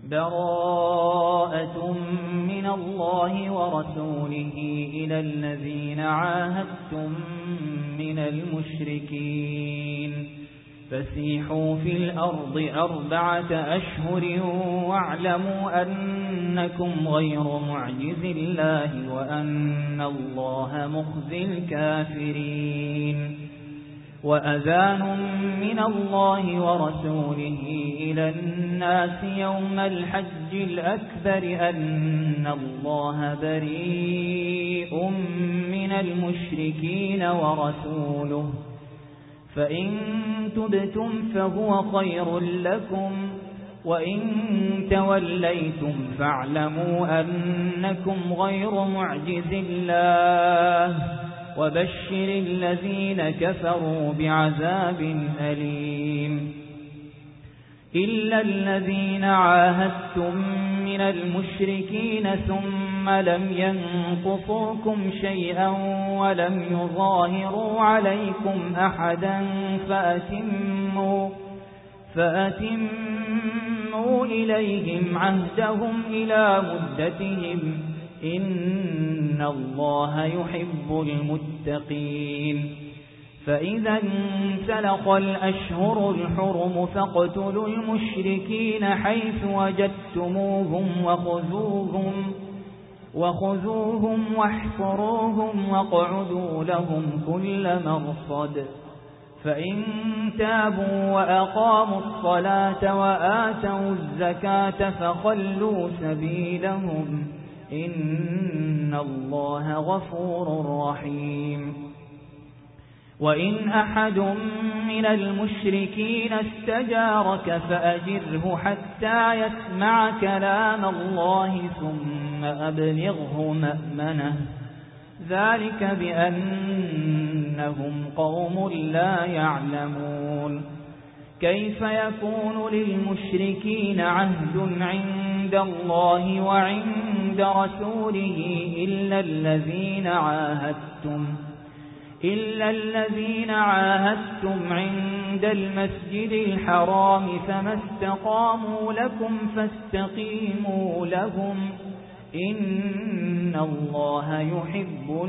براءة من الله ورسوله إلى الذين عاهدتم من المشركين فسيحوا في الأرض 4 أشهر واعلموا أنكم غير معجز الله وأن الله مخزي الكافرين وأذان من الله ورسوله إلى الناس يوم الحج الأكبر أن الله بريء من المشركين ورسوله فإن تبتم فهو خير لكم وإن توليتم فاعلموا أنكم غير معجز الله وبشر الذين كفروا بعذاب أليم إلا الذين عاهدتم من المشركين ثم لم ينقصوكم شيئا ولم يظاهروا عليكم أحدا فأتموا إليهم عهدهم إلى مدتهم إن الله يحب المتقين فإذا انسلخ الأشهر الحرم فاقتلوا المشركين حيث وجدتموهم وخذوهم واحصروهم واقعدوا لهم كل مرصد فإن تابوا وأقاموا الصلاة وآتوا الزكاة فخلوا سبيلهم إن الله غفور رحيم وإن أحد من المشركين استجارك فأجره حتى يسمع كلام الله ثم أبلغه مأمنه ذلك بأنهم قوم لا يعلمون كيف يكون للمشركين عهد عند الله وعند رسوله إلا الذين عاهدتم عند المسجد الحرام فما استقاموا لكم فاستقيموا لهم إن الله يحب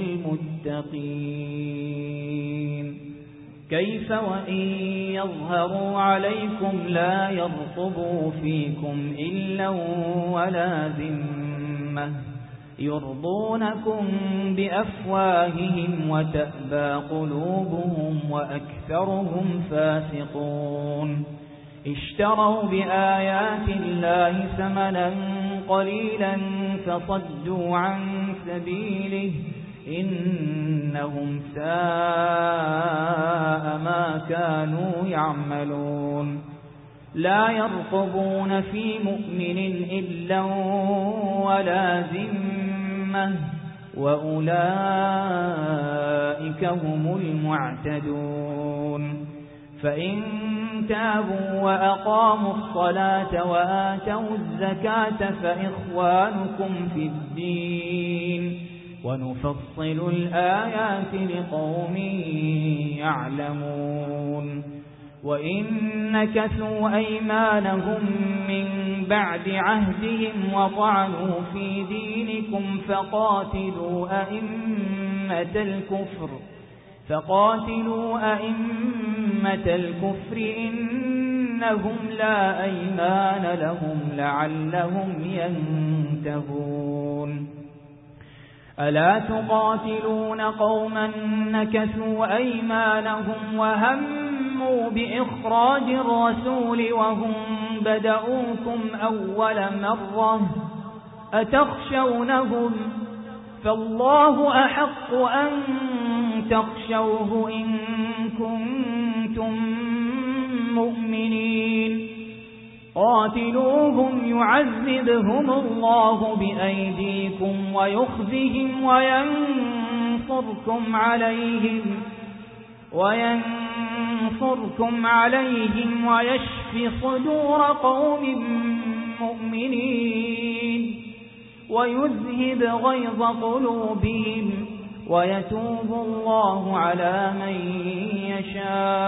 المتقين كيف وإن يظهروا عليكم لا يرقبوا فيكم إلا ولا ذمة يرضونكم بأفواههم وتأبى قلوبهم وأكثرهم فاسقون اشتروا بآيات الله ثمنا قليلا فصدوا عن سبيله إنهم ساء ما كانوا يعملون لا يرقبون في مؤمن إلا ولا ذمة وأولئك هم المعتدون فإن تابوا وأقاموا الصلاة وآتوا الزكاة فإخوانكم في الدين ونفصل الآيات لقوم يعلمون وإن نكثوا أيمانهم من بعد عهدهم وطعنوا في دينكم فقاتلوا أئمة الكفر إنهم لا أيمان لهم لعلهم ينتهون ألا تقاتلون قوما نكثوا أيمانهم وهموا بإخراج الرسول وهم بدؤوكم أول مرة أتخشونهم فالله أحق أن تخشوه إن كنتم مؤمنين قاتلوهم يعذبهم الله بأيديكم ويخزهم وينصركم عليهم ويشفي صدور قوم مؤمنين ويذهب غيظ قلوبهم ويتوب الله على من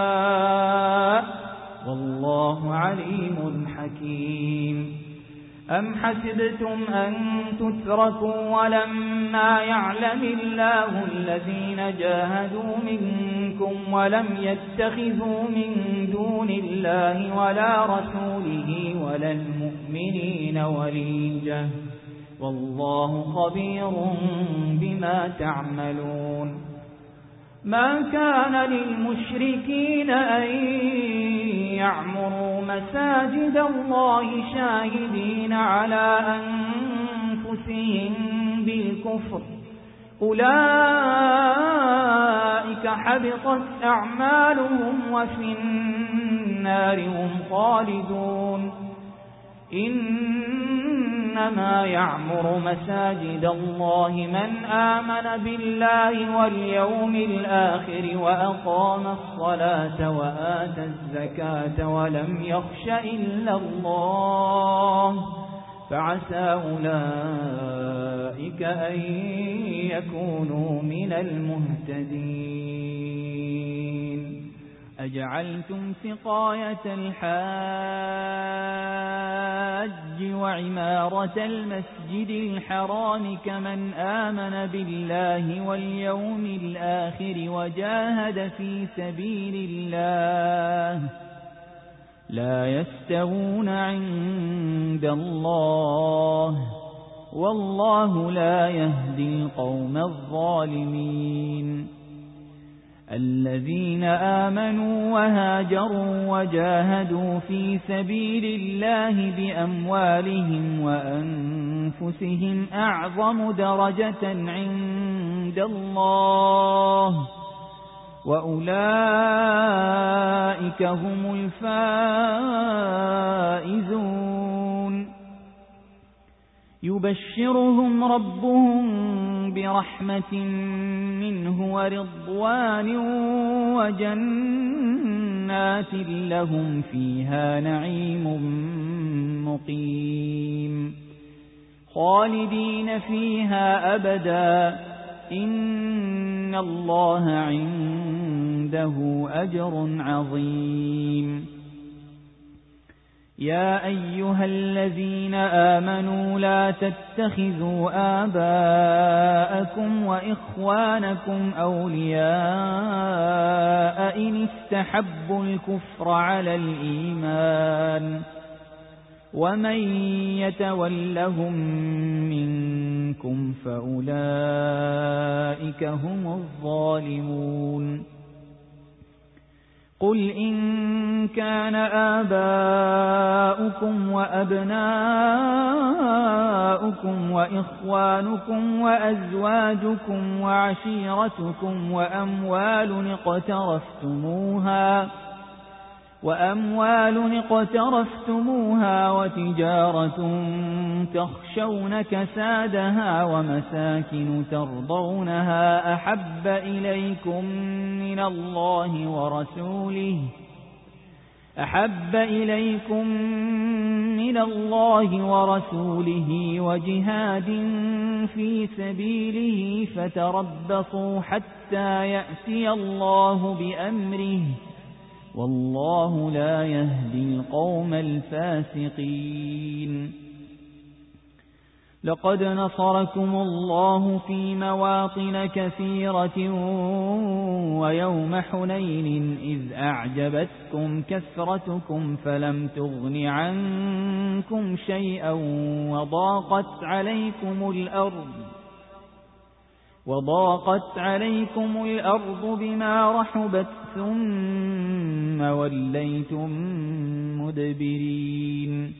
يشاء والله عليم حكيم أم حسبتم أن تتركوا ولما يعلم الله الذين جاهدوا منكم ولم يتخذوا من دون الله ولا رسوله ولا المؤمنين وليجة والله خبير بما تعملون ما كان للمشركين أن يعمروا مساجد الله شاهدين على أنفسهم بالكفر أولئك حبطت أعمالهم وفي النار هم خالدون إنما يعمر مساجد الله من آمن بالله واليوم الآخر وأقام الصلاة وآتى الزكاة ولم يخش إلا الله فعسى أولئك أن يكونوا من المهتدين أجعلتم سقاية الحاج وعمارة المسجد الحرام كمن آمن بالله واليوم الآخر وجاهد في سبيل الله لا يستوون عند الله والله لا يهدي القوم الظالمين الذين آمنوا وهاجروا وجاهدوا في سبيل الله بأموالهم وأنفسهم أعظم درجة عند الله وأولئك هم الفائزون يبشرهم ربهم برحمة منه ورضوان وجنات لهم فيها نعيم مقيم خالدين فيها أبدا إن الله عنده أجر عظيم يا أيها الذين آمنوا لا تتخذوا آباءكم وإخوانكم أولياء إن استحبوا الكفر على الإيمان ومن يتولهم منكم فأولئك هم الظالمون قل إن كان آباؤكم وأبناؤكم وإخوانكم وأزواجكم وعشيرتكم وأموال اقترفتموها وتجارة تخشون كسادها ومساكن ترضونها أحب إليكم من الله ورسوله وجهاد في سبيله فتربصوا حتى يأتي الله بأمره والله لا يهدي القوم الفاسقين لقد نصركم الله في مواطن كثيرة ويوم حنين إذ أعجبتكم كثرتكم فلم تغن عنكم شيئا وضاقت عليكم الأرض بما رحبت ثم وليتم مدبرين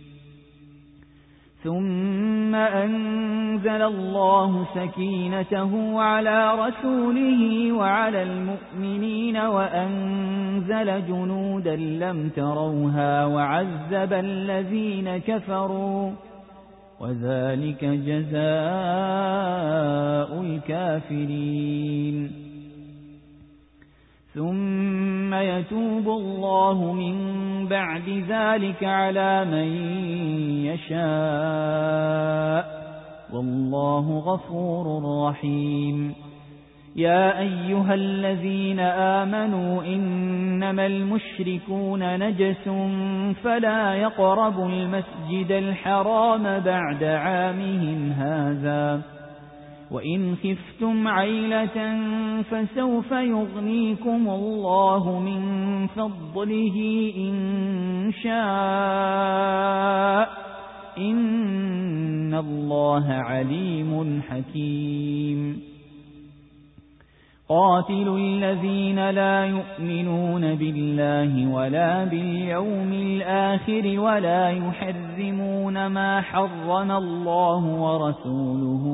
ثم أنزل الله سكينته على رسوله وعلى المؤمنين وأنزل جنودا لم تروها وعذب الذين كفروا وذلك جزاء الكافرين ثم يتوب الله من بعد ذلك على من يشاء والله غفور رحيم يا أيها الذين آمنوا إنما المشركون نجس فلا يقربوا المسجد الحرام بعد عامهم هذا وإن خفتم عيلة فسوف يغنيكم الله من فضله إن شاء إن الله عليم حكيم قاتلوا الذين لا يؤمنون بالله ولا باليوم الآخر ولا يحرمون ما حرم الله ورسوله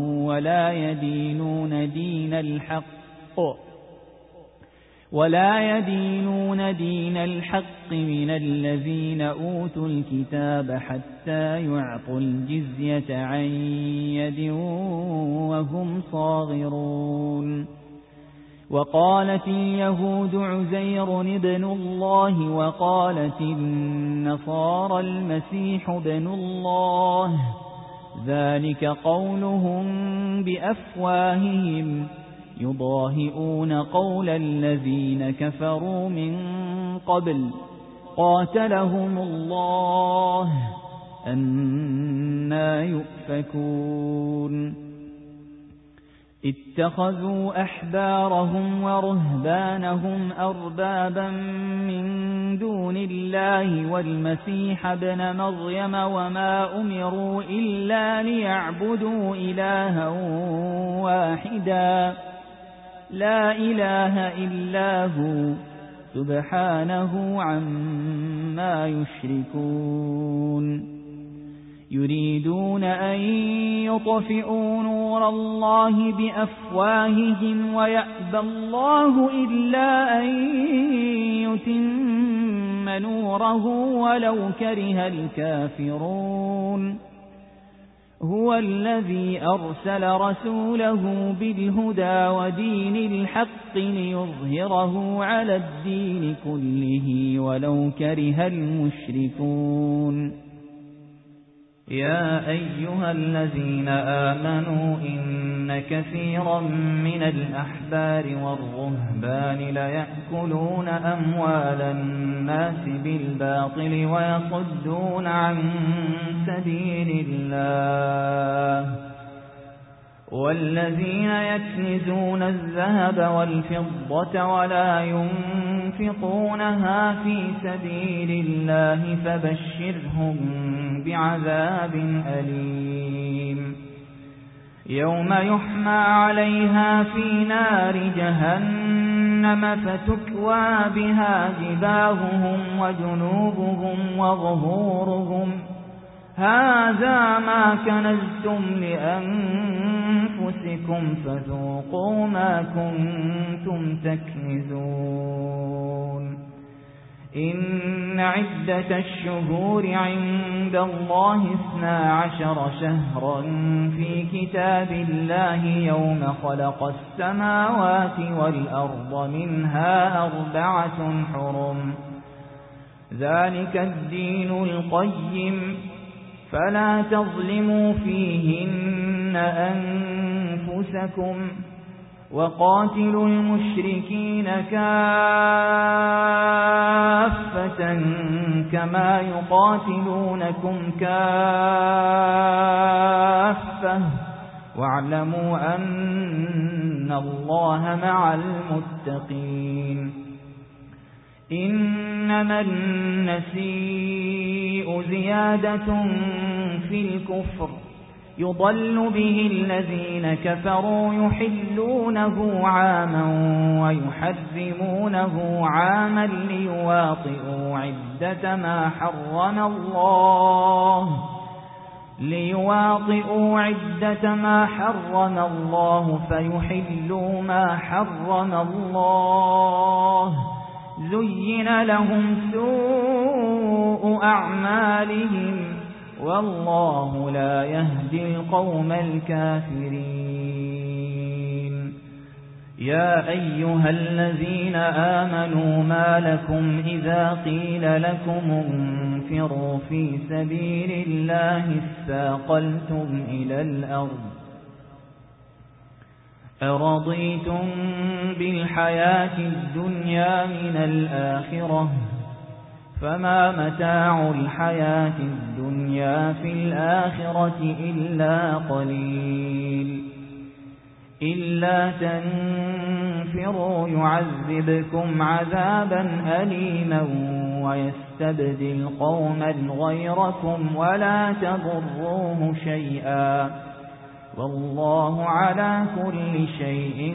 ولا يدينون دين الحق من الذين أوتوا الكتاب حتى يعطوا الجزية عن يد وهم صاغرون وقالت اليهود عزير ابن الله وقالت النصارى المسيح ابن الله ذلك قولهم بأفواههم يضاهئون قول الذين كفروا من قبل قاتلهم الله أنى يؤفكون اتخذوا أحبارهم ورهبانهم أربابا من دون الله والمسيح ابن مريم وما أمروا إلا ليعبدوا إلها واحدا لا إله إلا هو سبحانه عما يشركون يريدون أن يطفئوا نور الله بأفواههم ويأبى الله إلا أن يتم نوره ولو كره الكافرون هو الذي أرسل رسوله بالهدى ودين الحق ليظهره على الدين كله ولو كره المشركون يا أيها الذين آمنوا إن كثيرا من الأحبار والرهبان ليأكلون أموال الناس بالباطل ويصدون عن سبيل الله والذين يكنزون الذهب والفضة ولا ينفقونها في سبيل الله فبشرهم بعذاب أليم يوم يحمى عليها في نار جهنم فتكوى بها جباههم وجنوبهم وظهورهم هذا ما كنزتم لأنفسكم فذوقوا ما كنتم تكنزون إن عدة الشهور عند الله 12 شهرا في كتاب الله يوم خلق السماوات والأرض منها 4 حرم ذلك الدين القيم فلا تظلموا فيهن أنفسكم وقاتلوا المشركين كافة كما يقاتلونكم كافة واعلموا أن الله مع المتقين إنما النسيء زيادة في الكفر يضل به الذين كفروا يحلونه عاما ويحرمونه عاما ليواطئوا عدة ما حرم الله فيحلوا ما حرم الله زين لهم سوء أعمالهم والله لا يهدي القوم الكافرين يا أيها الذين آمنوا ما لكم إذا قيل لكم انفروا في سبيل الله اثاقلتم إلى الأرض أرضيتم بالحياة الدنيا من الآخرة فما متاع الحياة الدنيا في الآخرة إلا قليل إلا تنفروا يعذبكم عذابا أليما ويستبدل قوما غيركم ولا تضروه شيئا والله على كل شيء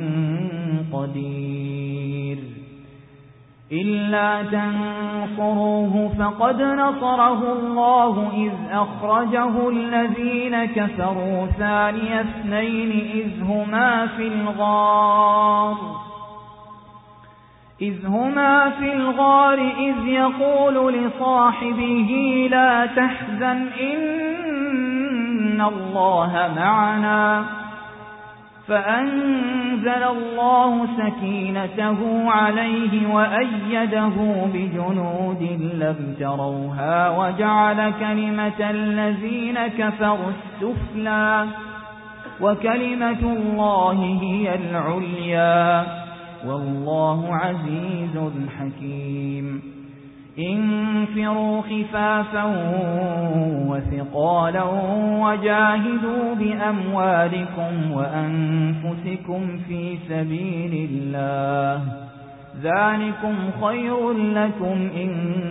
قدير إلا تنصروه فقد نصره الله إذ أخرجه الذين كفروا ثاني اثنين إذ هما في الغار إذ يقول لصاحبه لا تحزن إن الله معنا فأنزل الله سكينته عليه وأيده بجنود لم تروها وجعل كلمة الذين كفروا السفلى وكلمة الله هي العليا والله عزيز حكيم انفروا خفافا وثقالا وجاهدوا بأموالكم وأنفسكم في سبيل الله ذلكم خير لكم إن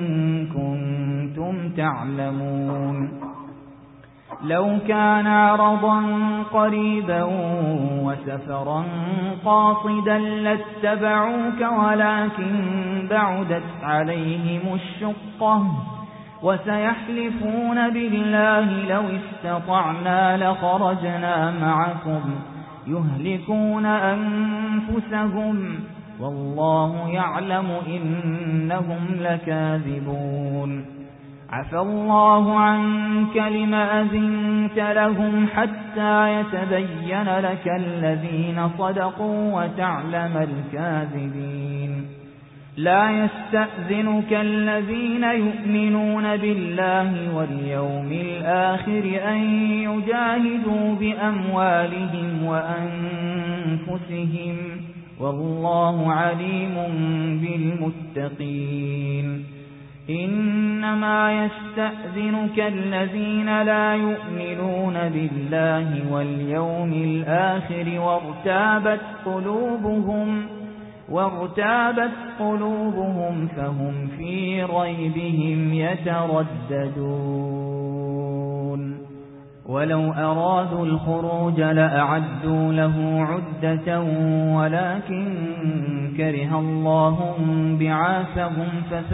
كنتم تعلمون لو كان عرضا قريبا وسفرا قاصدا لاتبعوك ولكن بعدت عليهم الشقة وسيحلفون بالله لو استطعنا لخرجنا معكم يهلكون أنفسهم والله يعلم إنهم لكاذبون عفى الله عنك لم أذنت لهم حتى يتبين لك الذين صدقوا وتعلم الكاذبين لا يستأذنك الذين يؤمنون بالله واليوم الآخر أن يجاهدوا بأموالهم وأنفسهم والله عليم بالمتقين إنما يستأذنك الذين لا يؤمنون بالله واليوم الآخر وارتابت قلوبهم فهم في ريبهم يترددون ولو أرادوا الخروج لأعدوا له عدة ولكن كره الله بعاثهم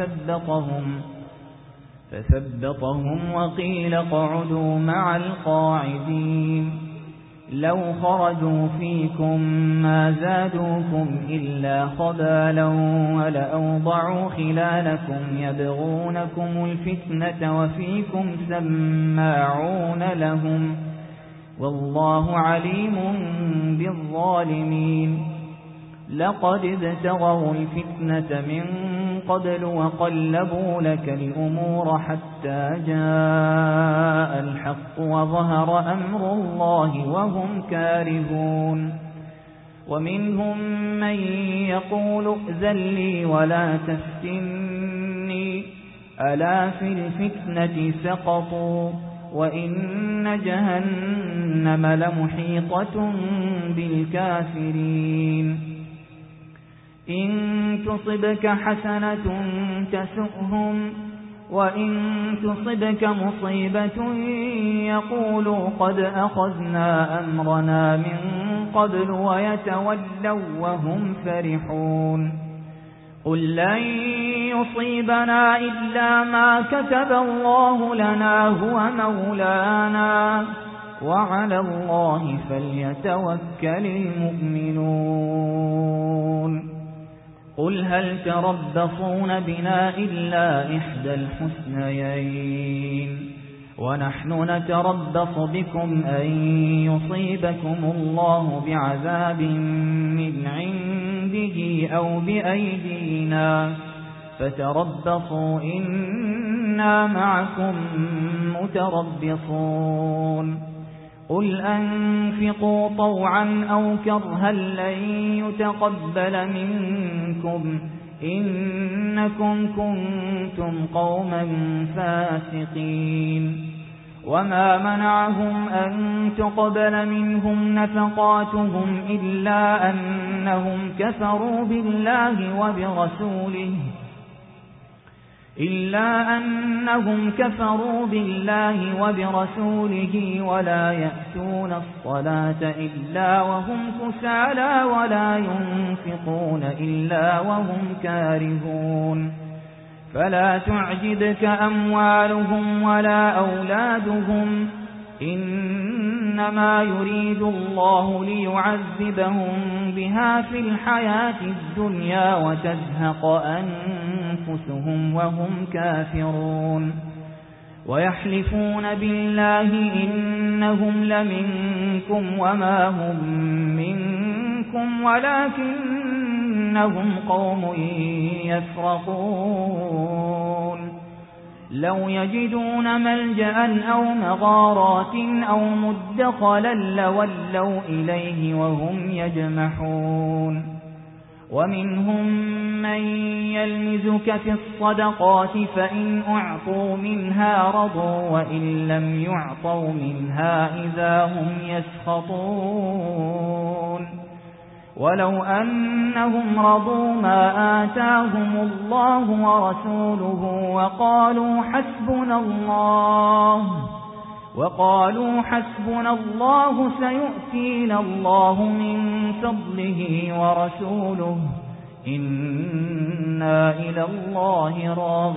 فثبطهم وقيل اقعدوا مع القاعدين لو خرجوا فيكم ما زادوكم إلا خبالا ولأوضعوا خلالكم يبغونكم الفتنة وفيكم سماعون لهم والله عليم بالظالمين لقد ابتغوا الفتنة من قبل وقلبوا لك الأمور حتى جاء الحق وظهر أمر الله وهم كارهون ومنهم من يقول ائذن لي ولا تفتني ألا في الفتنة سقطوا وإن جهنم لمحيطة بالكافرين إن تصبك حسنة تسؤهم وإن تصبك مصيبة يقولوا قد أخذنا أمرنا من قبل ويتولوا وهم فرحون قل لن يصيبنا إلا ما كتب الله لنا هو مولانا وعلى الله فليتوكل المؤمنون قل هل تربصون بنا إلا إحدى الحسنيين ونحن نتربص بكم أن يصيبكم الله بعذاب من عنده أو بأيدينا فتربصوا إنا معكم متربصون قل أنفقوا طوعا أو كرها لن يتقبل منكم إنكم كنتم قوما فاسقين وما منعهم أن تقبل منهم نفقاتهم إلا أنهم كفروا بالله وبرسوله ولا يأتون الصلاة إلا وهم كسالى ولا ينفقون إلا وهم كارهون فلا تعجبك أموالهم ولا أولادهم إنما يريد الله ليعذبهم بها في الحياة الدنيا وتزهق أنفسهم وهم كافرون ويحلفون بالله إنهم لمنكم وما هم منكم ولكنهم قوم يفرقون لو يجدون ملجأ أو مغارات أو مدخلا لولوا إليه وهم يجمحون ومنهم من يلمزك في الصدقات فإن أعطوا منها رضوا وإن لم يعطوا منها إذا هم يسخطون ولو أنهم رضوا ما آتاهم الله ورسوله وقالوا حسبنا الله سيؤتينا الله من فضله ورسوله إنا إلى الله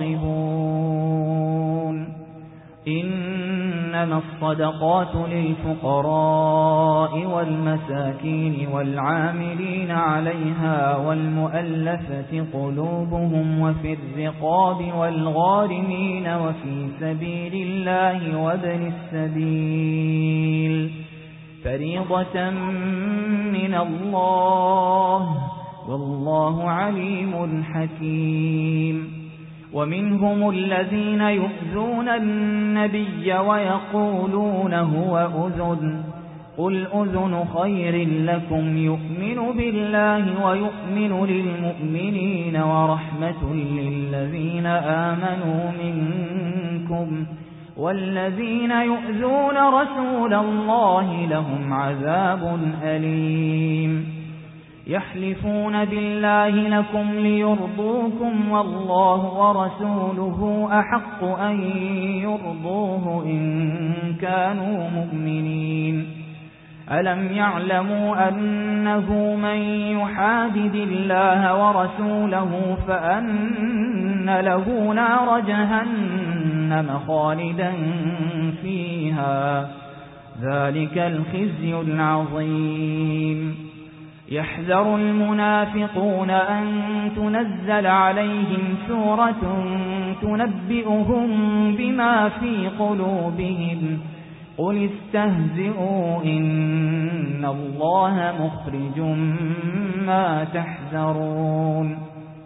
راغبون إنما الصدقات للفقراء والمساكين والعاملين عليها والمؤلفة قلوبهم وفي الرقاب والغارمين وفي سبيل الله وابن السبيل فريضة من الله والله عليم حكيم ومنهم الذين يؤذون النبي ويقولون هو أذن قل أذن خير لكم يؤمن بالله ويؤمن للمؤمنين ورحمة للذين آمنوا منكم والذين يؤذون رسول الله لهم عذاب أليم يحلفون بالله لكم ليرضوكم والله ورسوله أحق أن يرضوه إن كانوا مؤمنين ألم يعلموا أنه من يحادد الله ورسوله فأن له نار جهنم خالدا فيها ذلك الخزي العظيم يحذر المنافقون أن تنزل عليهم سورة تنبئهم بما في قلوبهم قل استهزئوا إن الله مخرج ما تحذرون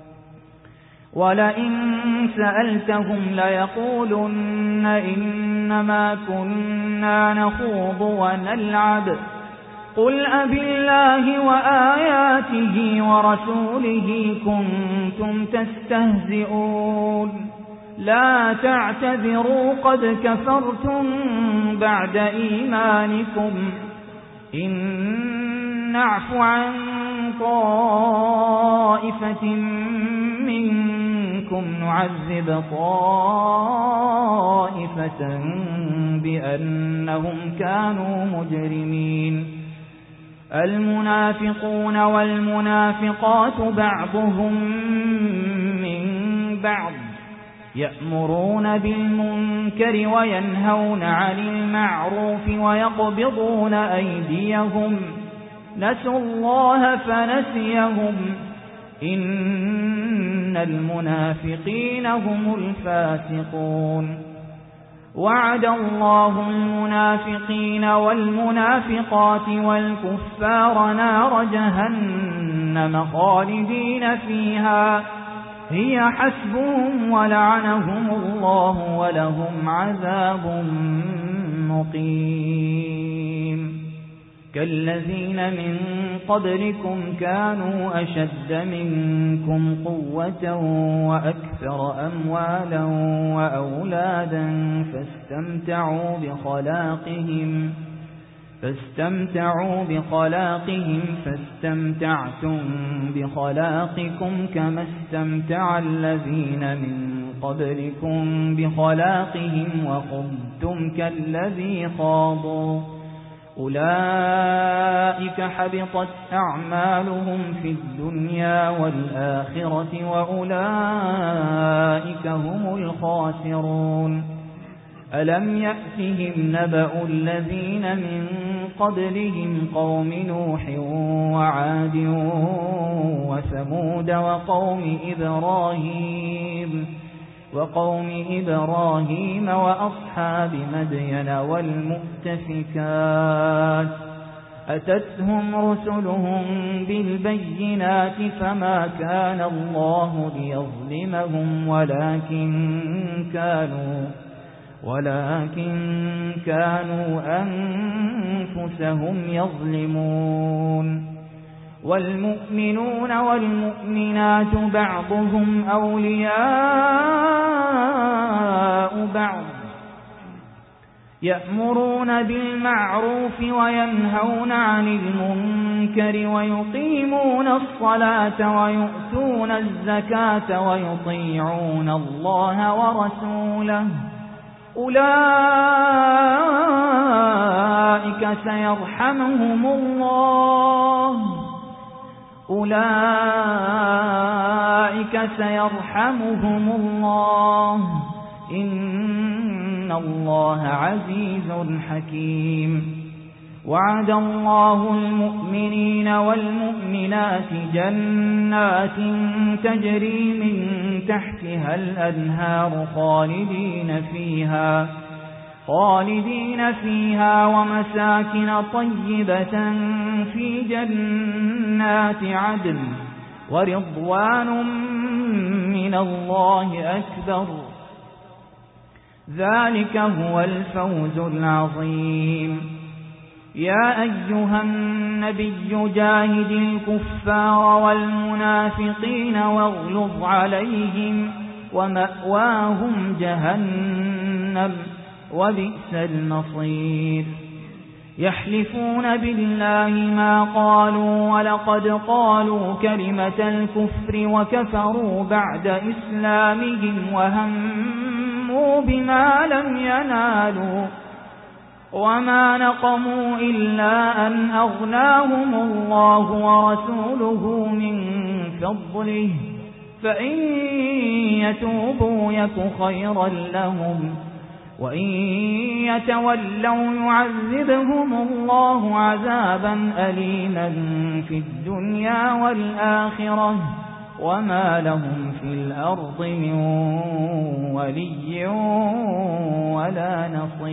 ولئن سألتهم ليقولن إنما كنا نخوض ونلعب قل أبالله وآياته ورسوله كنتم تستهزئون لا تعتذروا قد كفرتم بعد إيمانكم إن نعف عن طائفة منكم نعذب طائفة بأنهم كانوا مجرمين المنافقون والمنافقات بعضهم من بعض يأمرون بالمنكر وينهون عن المعروف ويقبضون أيديهم نسوا الله فنسيهم إن المنافقين هم الفاسقون وعد الله المنافقين والمنافقات والكفار نار جهنم خالدين فيها هي حسبهم ولعنهم الله ولهم عذاب مقيم كالذين من قبلكم كانوا أشد منكم قوة وأكثر أموالا وأولادا فاستمتعوا بخلاقهم فاستمتعتم بخلاقكم كما استمتع الذين من قبلكم بخلاقهم وخضتم كالذي خاضوا أولئك حبطت أعمالهم في الدنيا والآخرة وأولئك هم الخاسرون ألم يأتهم نبأ الذين من قبلهم قوم نوح وعاد وثمود وقوم إبراهيم وأصحاب مدين والمؤتفكات أتتهم رسلهم بالبينات فما كان الله ليظلمهم ولكن كانوا أنفسهم يظلمون والمؤمنون والمؤمنات بعضهم أولياء بعض يأمرون بالمعروف وينهون عن المنكر ويقيمون الصلاة ويؤتون الزكاة ويطيعون الله ورسوله أولئك سيرحمهم الله إن الله عزيز حكيم وعد الله المؤمنين والمؤمنات جنات تجري من تحتها الأنهار خالدين فيها ومساكن طيبة في جنات عدن ورضوان من الله أكبر ذلك هو الفوز العظيم يا أيها النبي جاهد الكفار والمنافقين واغلظ عليهم ومأواهم جهنم وبئس المصير يحلفون بالله ما قالوا ولقد قالوا كلمة الكفر وكفروا بعد إسلامهم وهموا بما لم ينالوا وما نقموا إلا أن أغناهم الله ورسوله من فضله فإن يتوبوا يك خيرا لهم وإن يتولوا يعذبهم الله عذابا أليما في الدنيا والآخرة وما لهم في الأرض من ولي ولا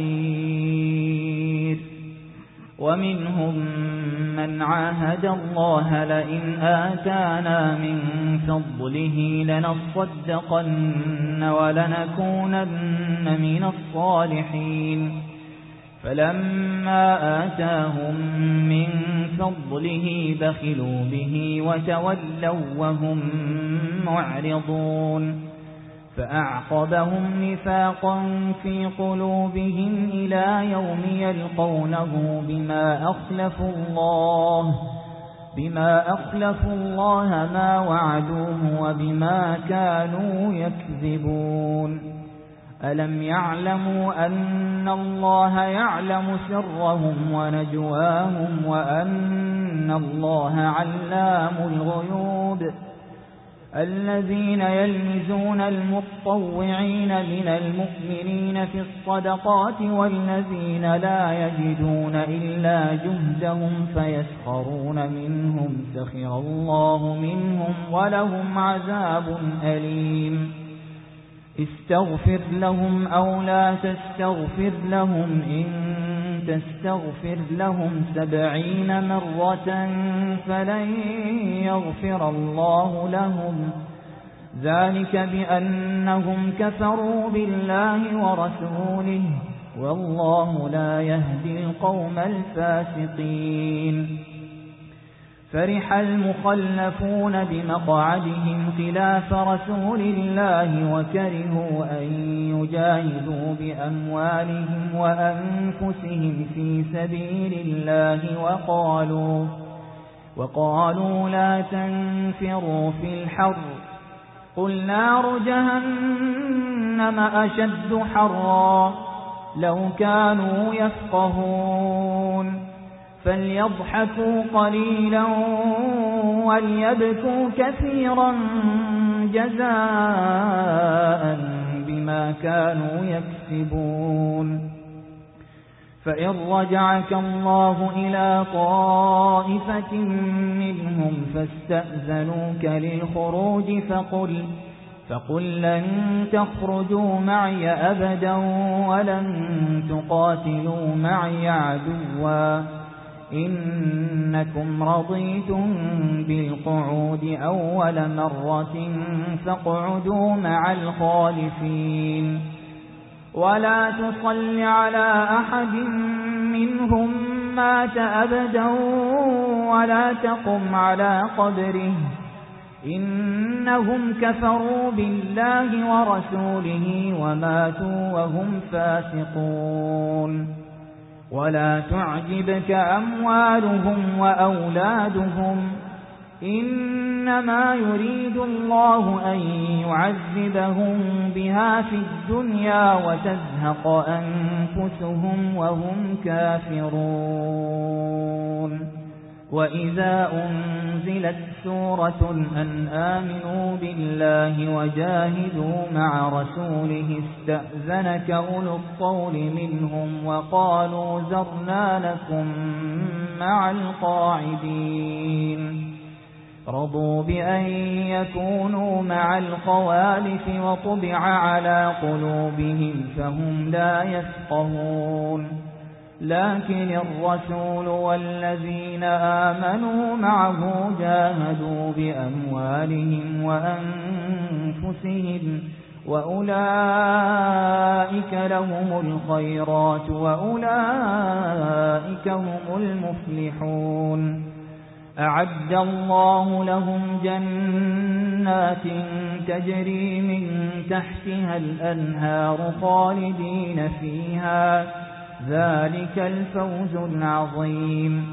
نصير ومنهم من عاهد الله لئن آتانا من فضله لنصدقن ولنكونن من الصالحين فلما آتاهم من فضله بخلوا به وتولوا وهم معرضون فأعقبهم نفاقا في قلوبهم إلى يوم يلقونه بما أخلفوا الله ما وعدوه وبما كانوا يكذبون ألم يعلموا أن الله يعلم سرهم ونجواهم وأن الله علام الغيوب الذين يلمزون المتطوعين من المؤمنين في الصدقات والذين لا يجدون إلا جهدهم فيسخرون منهم سخر الله منهم ولهم عذاب أليم استغفر لهم أو لا تستغفر لهم إن تستغفر لهم 70 مرة فلن يغفر الله لهم ذلك بأنهم كفروا بالله ورسوله والله لا يهدي القوم الفاسقين. فرح المخلفون بمقعدهم خلاف رسول الله وكرهوا أن يجاهدوا بأموالهم وأنفسهم في سبيل الله وقالوا لا تنفروا في الحر قل نار جهنم أشد حرا لو كانوا يفقهون فليضحكوا قليلا وليبكوا كثيرا جزاء بما كانوا يكسبون. فإن رجعك الله إلى طائفة منهم فاستأذنوك للخروج فقل لن تخرجوا معي أبدا ولن تقاتلوا معي عدوا إنكم رضيتم بالقعود أول مرة فاقعدوا مع الخالفين ولا تصل على أحد منهم مات أبدا ولا تقم على قبره إنهم كفروا بالله ورسوله وماتوا وهم فاسقون. ولا تعجبك أموالهم وأولادهم إنما يريد الله أن يعذبهم بها في الدنيا وتزهق أنفسهم وهم كافرون. وإذا أنزلت سورة أن آمنوا بالله وجاهدوا مع رسوله استأذنك أولو الطول منهم وقالوا ذرنا لكم مع القاعدين رضوا بأن يكونوا مع الخوالف وطبع على قلوبهم فهم لا يفقهون. لكن الرسول والذين آمنوا معه جاهدوا بأموالهم وأنفسهم وأولئك لهم الخيرات وأولئك هم المفلحون. أعد الله لهم جنات تجري من تحتها الأنهار خالدين فيها ذلك الفوز العظيم.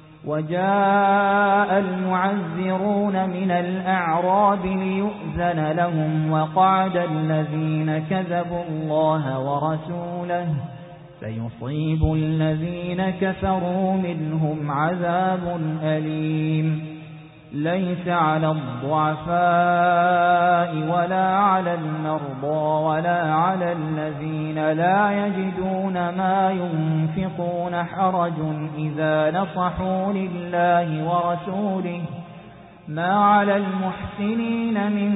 وجاء المعذرون من الأعراب ليؤذن لهم وقعد الذين كذبوا الله ورسوله سيصيب الذين كفروا منهم عذاب أليم. ليس على الضعفاء ولا على المرضى ولا على الذين لا يجدون ما ينفقون حرج إذا نصحوا لله ورسوله ما على المحسنين من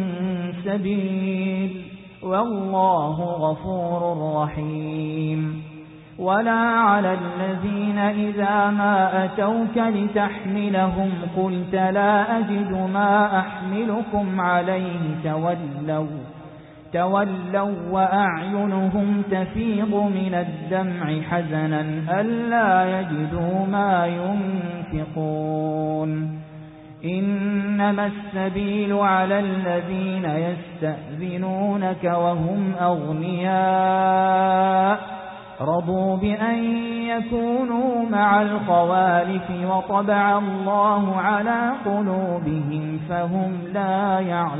سبيل والله غفور رحيم. ولا على الذين إذا ما أتوك لتحملهم قلت لا أجد ما أحملكم عليه تولوا وأعينهم تفيض من الدمع حزنا ألا يجدوا ما ينفقون. إنما السبيل على الذين يستأذنونك وهم أغنياء رضوا بأن يكونوا مع الخوالف وطبع الله على قلوبهم فهم لا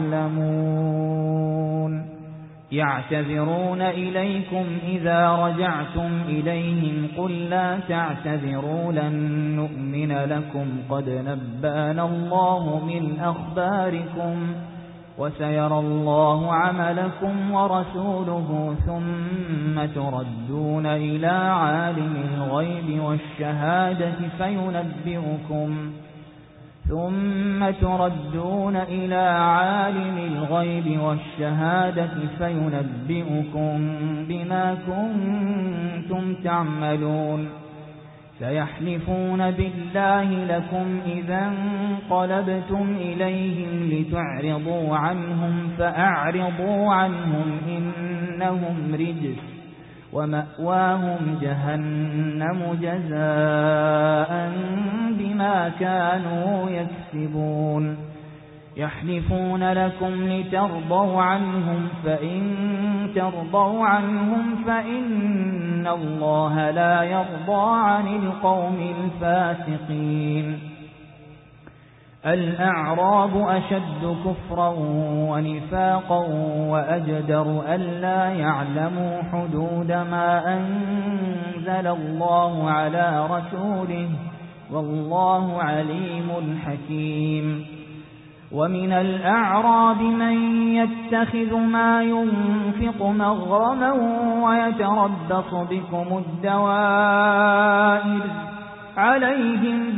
يعلمون. يعتذرون إليكم إذا رجعتم إليهم قل لا تعتذروا لن نؤمن لكم قد نبأنا الله من أخباركم وسيرى الله عملكم ورسوله ثم تردون إلى عالم الغيب والشهادة فينبئكم بما كنتم تعملون. سيحلفون بالله لكم إذا انقلبتم إليهم لتعرضوا عنهم فأعرضوا عنهم إنهم رجس ومأواهم جهنم جزاء بما كانوا يكسبون يحلفون لكم لترضوا عنهم فإن ترضوا عنهم فإن الله لا يرضى عن القوم الفاسقين الأعراب أشد كفرا ونفاقا وأجدر ألا يعلموا حدود ما أنزل الله على رسوله والله عليم حكيم ومن الأعراب من يتخذ ما ينفق مغرما ويتربص بكم الدوائر عليهم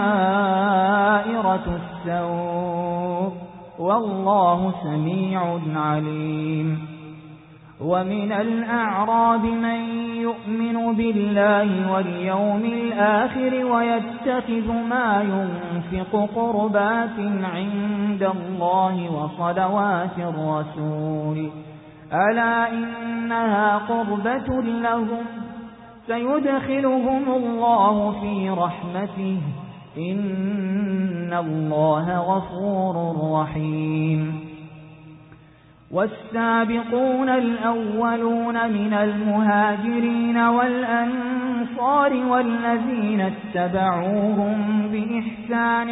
دائرة السوء والله سميع عليم ومن الأعراب من يؤمن بالله واليوم الآخر ويتخذ ما ينفق قربات عند الله وصلوات الرسول ألا إنها قربة لهم سيدخلهم الله في رحمته إن الله غفور رحيم والسابقون الأولون من المهاجرين والأنصار والذين اتبعوهم بإحسان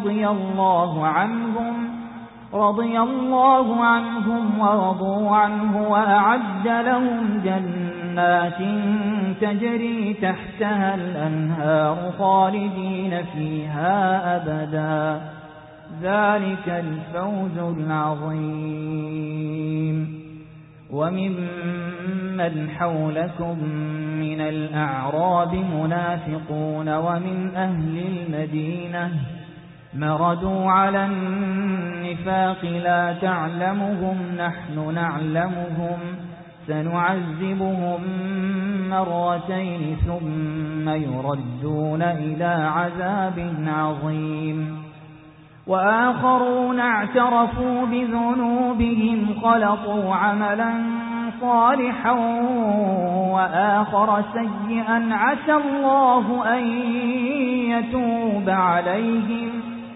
رضي الله عنهم ورضوا عنه وأعد لهم جنات تجري تحتها الأنهار خالدين فيها أبدا ذلك الفوز العظيم وممن حولكم من الأعراب منافقون ومن أهل المدينة مردوا على النفاق لا تعلمهم نحن نعلمهم سنعذبهم مرتين ثم يردون إلى عذاب عظيم وآخرون اعترفوا بذنوبهم خلطوا عملا صالحا وآخر سيئا عسى الله أن يتوب عليهم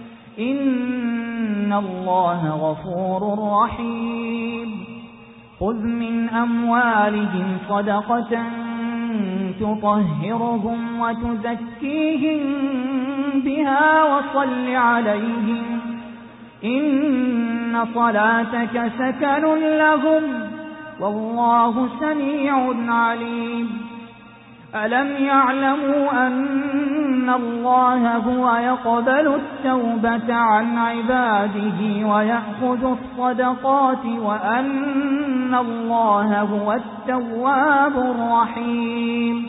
إن الله غفور رحيم خذ من أموالهم صدقة تطهرهم وتزكيهم بها وصل عليهم إن صلاتك سكن لهم والله سميع عليم ألم يعلموا أن الله هو يقبل التوبة عن عباده ويأخذ الصدقات وأن الله هو التواب الرحيم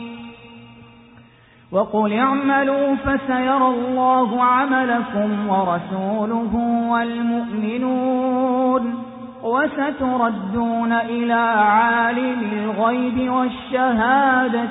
وقل اعملوا فسيرى الله عملكم ورسوله والمؤمنون وستردون إلى عالم الغيب والشهادة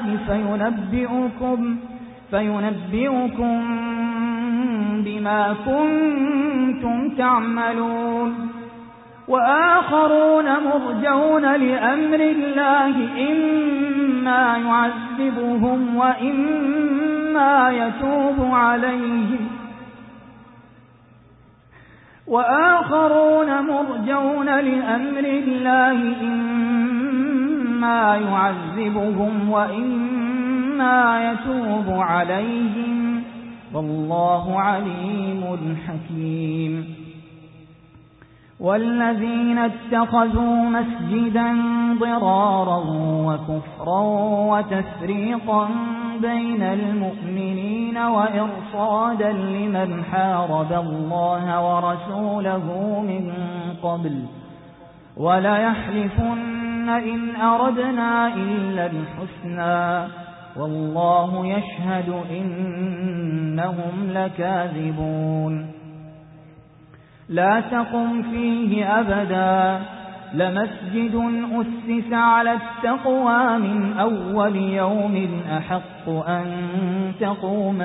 فينبئكم بما كنتم تعملون وآخرون مرجون لأمر الله إما يعذبهم وإما يتوب عليهم وآخرون مرجون لأمر الله إما يعذبهم وإما يتوب عليهم والله عليم حكيم والذين اتخذوا مسجدا ضرارا وكفرا وتفريقا بين المؤمنين وإرصادا لمن حارب الله ورسوله من قبل وليحلفن إن أردنا إلا الحسنى والله يشهد إنهم لكاذبون لا تقم فيه أبدا لمسجد أسس على التقوى من أول يوم أحق أن تقوم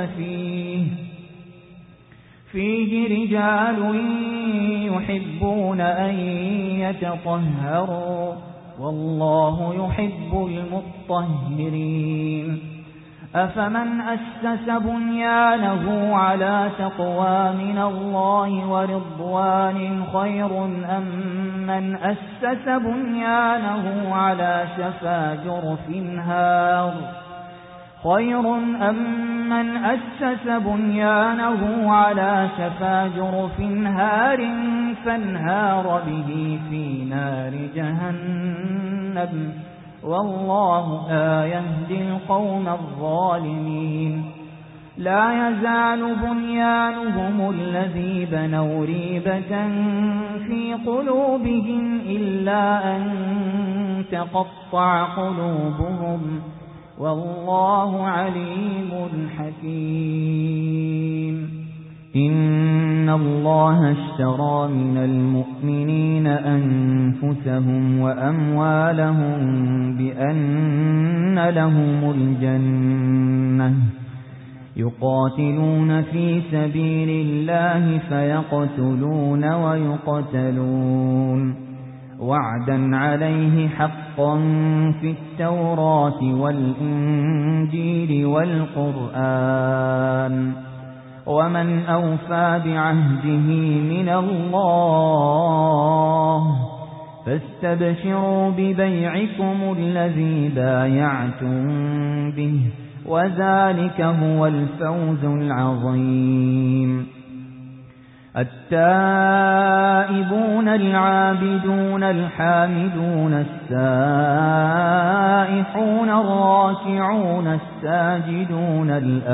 فيه رجال يحبون أن يتطهروا والله يحب المطهرين أفمن أسس بنيانه على تقوى من الله ورضوان خير أم من أسس بنيانه على شفا جرف هار فانهار به في نار جهنم والله لا يهدي القوم الظالمين لا يزال بنيانهم الذي بنوا ريبة في قلوبهم إلا أن تقطع قلوبهم والله عليم حكيم إن الله اشترى من المؤمنين أنفسهم وأموالهم بأن لهم الجنة يقاتلون في سبيل الله فيقتلون ويقتلون وعدا عليه حقا في التوراة والإنجيل والقرآن ومن أوفى بعهده من الله فاستبشروا ببيعكم الذي بايعتم به وذلك هو الفوز العظيم التائبون العابدون الحامدون السائحون الراكعون الساجدون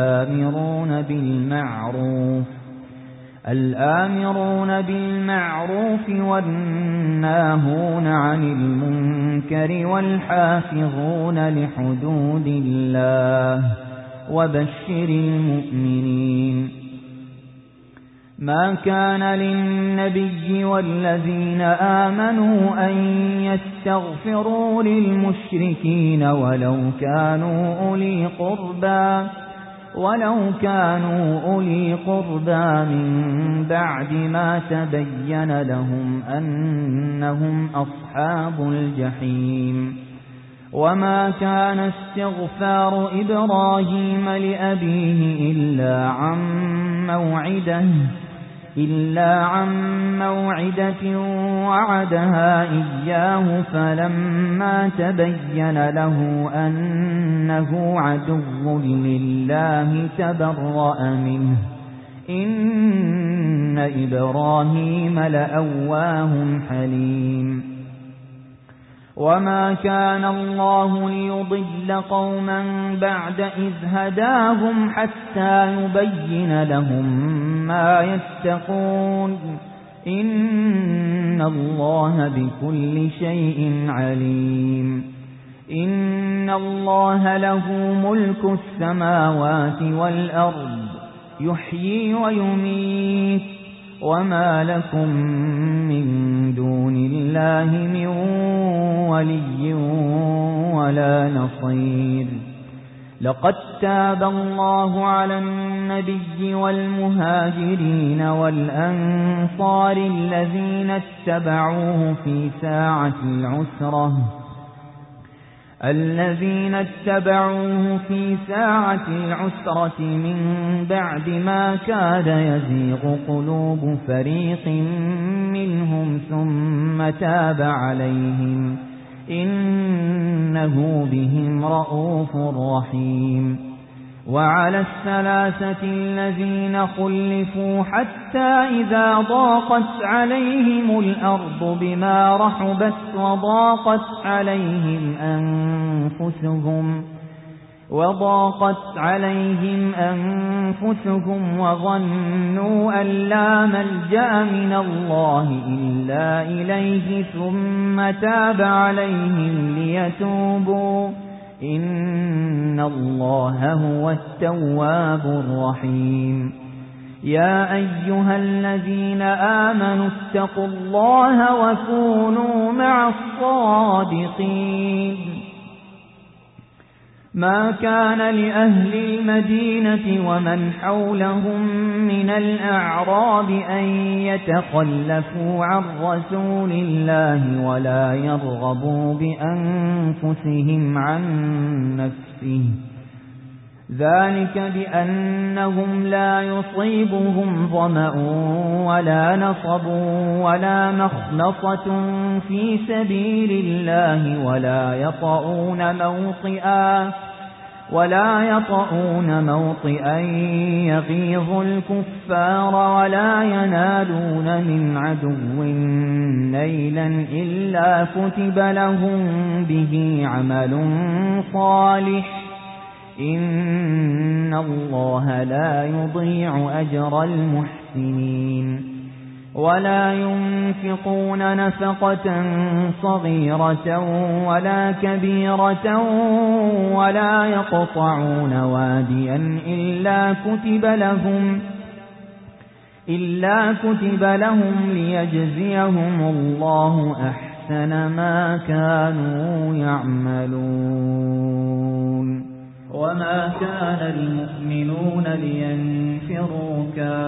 الآمرون بالمعروف والناهون عن المنكر والحافظون لحدود الله وبشر المؤمنين ما كان للنبي والذين آمنوا أن يستغفروا للمشركين ولو كانوا أولي قربى من بعد ما تبين لهم أنهم أصحاب الجحيم وما كان استغفار إبراهيم لأبيه إلا عن موعدة وعدها إياه فلما تبين له أنه عدو لله تبرأ منه إن إبراهيم لأواه حليم وما كان الله ليضل قوما بعد إذ هداهم حتى يبين لهم ما يتقون إن الله بكل شيء عليم إن الله له ملك السماوات والأرض يحيي ويميت وما لكم من دون الله من ولي ولا نصير لقد تاب الله على النبي والمهاجرين والأنصار الذين اتبعوه في ساعة العسرة من بعد ما كاد يزيغ قلوب فريق منهم ثم تاب عليهم إنه بهم رءوف رحيم وعلى الثلاثة الذين خلفوا حتى إذا ضاقت عليهم الأرض بما رحبت وضاقت عليهم أنفسهم وظنوا أن لا ملجأ من الله إلا إليه ثم تاب عليهم ليتوبوا إن الله هو التواب الرحيم يا أيها الذين آمنوا اتقوا الله وكونوا مع الصادقين ما كان لأهل المدينة ومن حولهم من الأعراب أن يتخلفوا عن رسول الله ولا يرغبوا بأنفسهم عن نفسه، ذلك بأنهم لا يصيبهم ظمأ ولا نصب ولا مخنصة في سبيل الله ولا يطؤون موطئا يغيظ الكفار ولا ينالون من عدو نيلا إلا كتب لهم به عمل صالح، إن الله لا يضيع أجر المحسنين. ولا ينفقون نفقة صغيرة ولا كبيرة ولا يقطعون واديا إلا كتب لهم ليجزيهم الله أحسن ما كانوا يعملون. وما كان المؤمنون لينفروا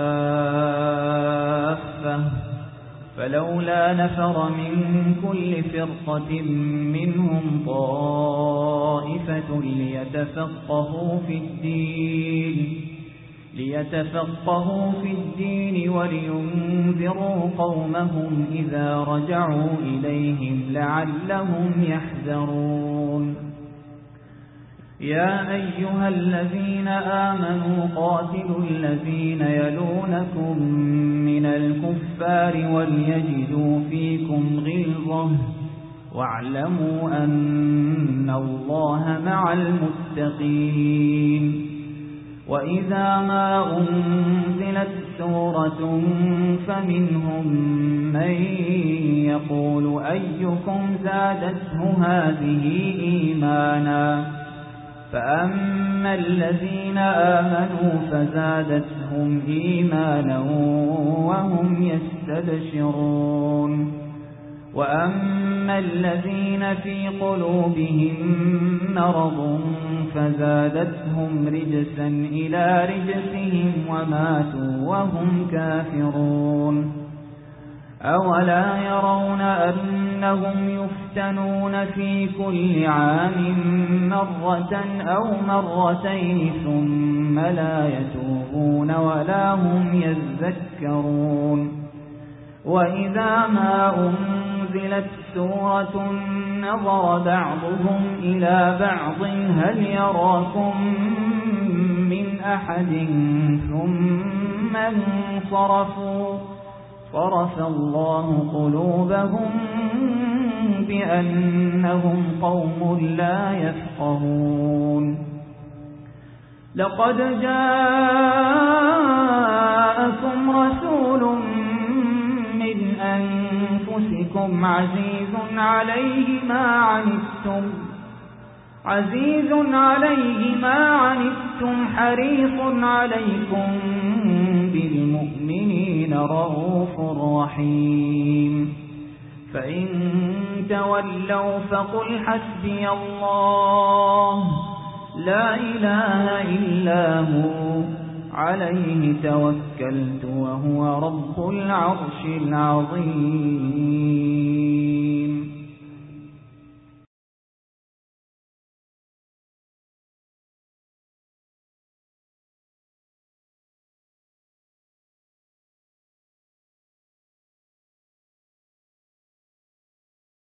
كافة، فلولا نفر من كل فرقة منهم طائفة ليتفقهوا في الدين ولينذروا قومهم إذا رجعوا إليهم لعلهم يحذرون. يا أيها الذين آمنوا قاتلوا الذين يلونكم من الكفار وليجدوا فيكم غلظة واعلموا أن الله مع المتقين. وإذا ما أنزلت سورة فمنهم من يقول أيكم زادته هذه إيمانا، فأما الذين آمنوا فزادتهم إيمانا وهم يستبشرون، وأما الذين في قلوبهم مرض فزادتهم رجسا إلى رجسهم وماتوا وهم كافرون. أولا يرون أنهم يفتنون في كل عام مرة أو مرتين ثم لا يتوبون ولا هم يذكرون. وإذا ما أنزلت سورة نظر بعضهم إلى بعض هل يراكم من أحد ثم انصرفوا، صرف الله قلوبهم بأنهم قوم لا يفقهون. لقد جاءكم رسول من أنفسكم عزيز عليه ما عنتم حريص عليكم بالمؤمنين رؤوف رحيم. فإن تولوا فقل حسبي الله لا إله إلا هو عليه توكلت وهو رب العرش العظيم.